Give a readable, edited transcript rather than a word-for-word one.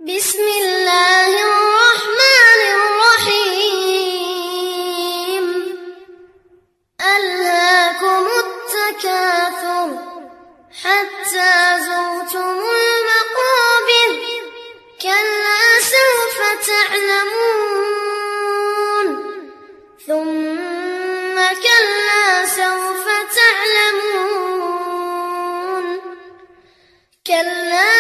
بسم الله الرحمن الرحيم. ألهاكم التكاثر حتى زرتم المقابر كلا سوف تعلمون ثم كلا سوف تعلمون كلا